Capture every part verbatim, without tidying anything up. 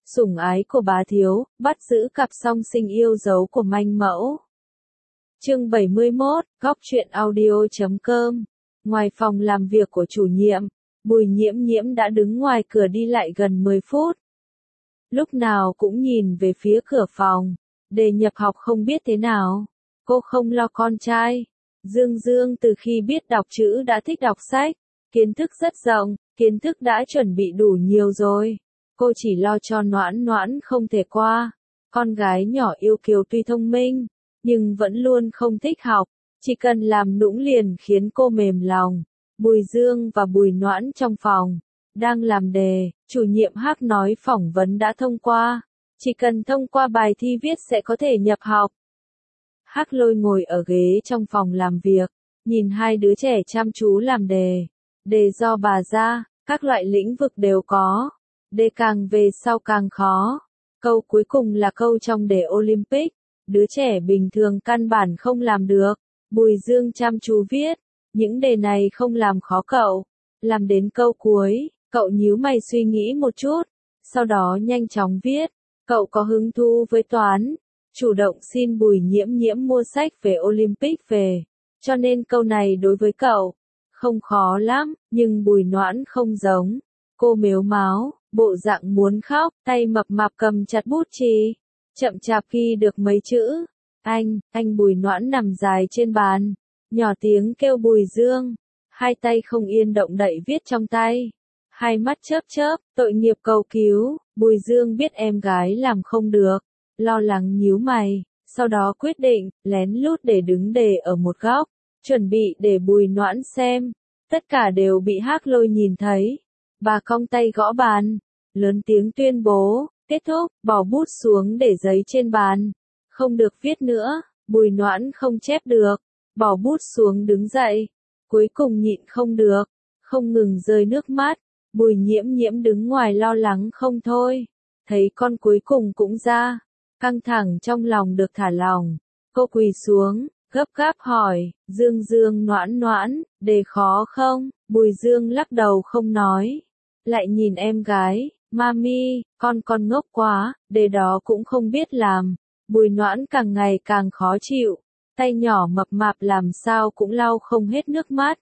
Sủng ái của bá thiếu, bắt giữ cặp song sinh yêu dấu của manh mẫu. Chương bảy mươi mốt, góc truyện audio chấm com. Ngoài phòng làm việc của chủ nhiệm, Bùi Nhiễm Nhiễm đã đứng ngoài cửa đi lại gần mười phút. Lúc nào cũng nhìn về phía cửa phòng, đề nhập học không biết thế nào. Cô không lo con trai. Dương Dương từ khi biết đọc chữ đã thích đọc sách, kiến thức rất rộng, kiến thức đã chuẩn bị đủ nhiều rồi. Cô chỉ lo cho Noãn Noãn không thể qua. Con gái nhỏ yêu kiều tuy thông minh, nhưng vẫn luôn không thích học, chỉ cần làm nũng liền khiến cô mềm lòng. Bùi Dương và Bùi Noãn trong phòng, đang làm đề, chủ nhiệm Hắc nói phỏng vấn đã thông qua, chỉ cần thông qua bài thi viết sẽ có thể nhập học. Hắc Lôi ngồi ở ghế trong phòng làm việc, nhìn hai đứa trẻ chăm chú làm đề. Đề do bà ra, các loại lĩnh vực đều có. Đề càng về sau càng khó. Câu cuối cùng là câu trong đề Olympic. Đứa trẻ bình thường căn bản không làm được. Bùi Dương chăm chú viết. Những đề này không làm khó cậu. Làm đến câu cuối, cậu nhíu mày suy nghĩ một chút. Sau đó nhanh chóng viết. Cậu có hứng thú với toán. Chủ động xin Bùi Nhiễm Nhiễm mua sách về Olympic về. Cho nên câu này đối với cậu không khó lắm, nhưng Bùi Noãn không giống. Cô mếu máo, bộ dạng muốn khóc, tay mập mạp cầm chặt bút chì. Chậm chạp ghi được mấy chữ. Anh, anh Bùi Noãn nằm dài trên bàn. Nhỏ tiếng kêu Bùi Dương. Hai tay không yên động đậy viết trong tay. Hai mắt chớp chớp, tội nghiệp cầu cứu. Bùi Dương biết em gái làm không được. Lo lắng nhíu mày. Sau đó quyết định, lén lút để đứng đề ở một góc. Chuẩn bị để Bùi Noãn xem. Tất cả đều bị Hắc Lôi nhìn thấy. Bà cong tay gõ bàn. Lớn tiếng tuyên bố. Kết thúc, bỏ bút xuống để giấy trên bàn. Không được viết nữa. Bùi Noãn không chép được. Bỏ bút xuống đứng dậy. Cuối cùng nhịn không được. Không ngừng rơi nước mắt. Bùi Nhiễm Nhiễm đứng ngoài lo lắng không thôi. Thấy con cuối cùng cũng ra. Căng thẳng trong lòng được thả lỏng. Cô quỳ xuống. Gấp gáp hỏi, Dương Dương Noãn Noãn, đề khó không? Bùi Dương lắc đầu không nói. Lại nhìn em gái, Mami, con con ngốc quá, đề đó cũng không biết làm. Bùi Noãn càng ngày càng khó chịu, tay nhỏ mập mạp làm sao cũng lau không hết nước mắt.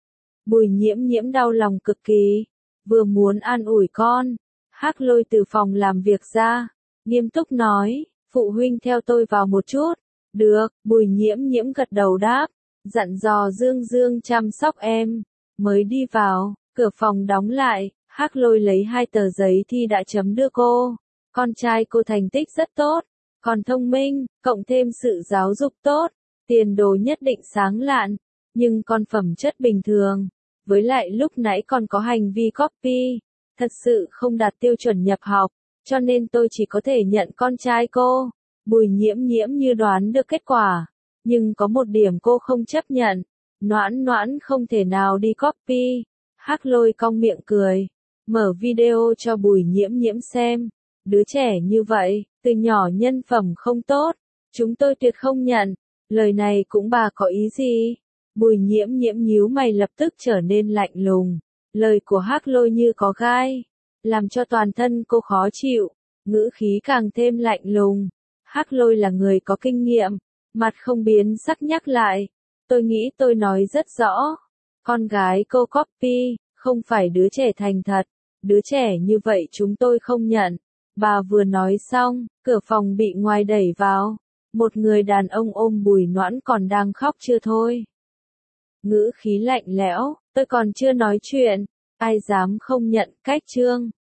Bùi Nhiễm Nhiễm đau lòng cực kỳ, vừa muốn an ủi con. Hắc Lôi từ phòng làm việc ra, nghiêm túc nói, phụ huynh theo tôi vào một chút. Được, Bùi Nhiễm Nhiễm gật đầu đáp, dặn dò Dương Dương chăm sóc em, mới đi vào, cửa phòng đóng lại, Hắc Lôi lấy hai tờ giấy thi đã chấm đưa cô, con trai cô thành tích rất tốt, còn thông minh, cộng thêm sự giáo dục tốt, tiền đồ nhất định sáng lạn, nhưng con phẩm chất bình thường, với lại lúc nãy còn có hành vi copy, thật sự không đạt tiêu chuẩn nhập học, cho nên tôi chỉ có thể nhận con trai cô. Bùi Nhiễm Nhiễm như đoán được kết quả, nhưng có một điểm cô không chấp nhận, Noãn Noãn không thể nào đi copy. Hắc Lôi cong miệng cười, mở video cho Bùi Nhiễm Nhiễm xem, đứa trẻ như vậy, từ nhỏ nhân phẩm không tốt, chúng tôi tuyệt không nhận, lời này cũng bà có ý gì? Bùi Nhiễm Nhiễm nhíu mày lập tức trở nên lạnh lùng, lời của Hắc Lôi như có gai, làm cho toàn thân cô khó chịu, ngữ khí càng thêm lạnh lùng. Hắc Lôi là người có kinh nghiệm, mặt không biến sắc nhắc lại, tôi nghĩ tôi nói rất rõ, con gái cô copy, không phải đứa trẻ thành thật, đứa trẻ như vậy chúng tôi không nhận. Bà vừa nói xong, cửa phòng bị ngoài đẩy vào, một người đàn ông ôm Bùi Noãn còn đang khóc chưa thôi. Ngữ khí lạnh lẽo, tôi còn chưa nói chuyện, ai dám không nhận cách chương.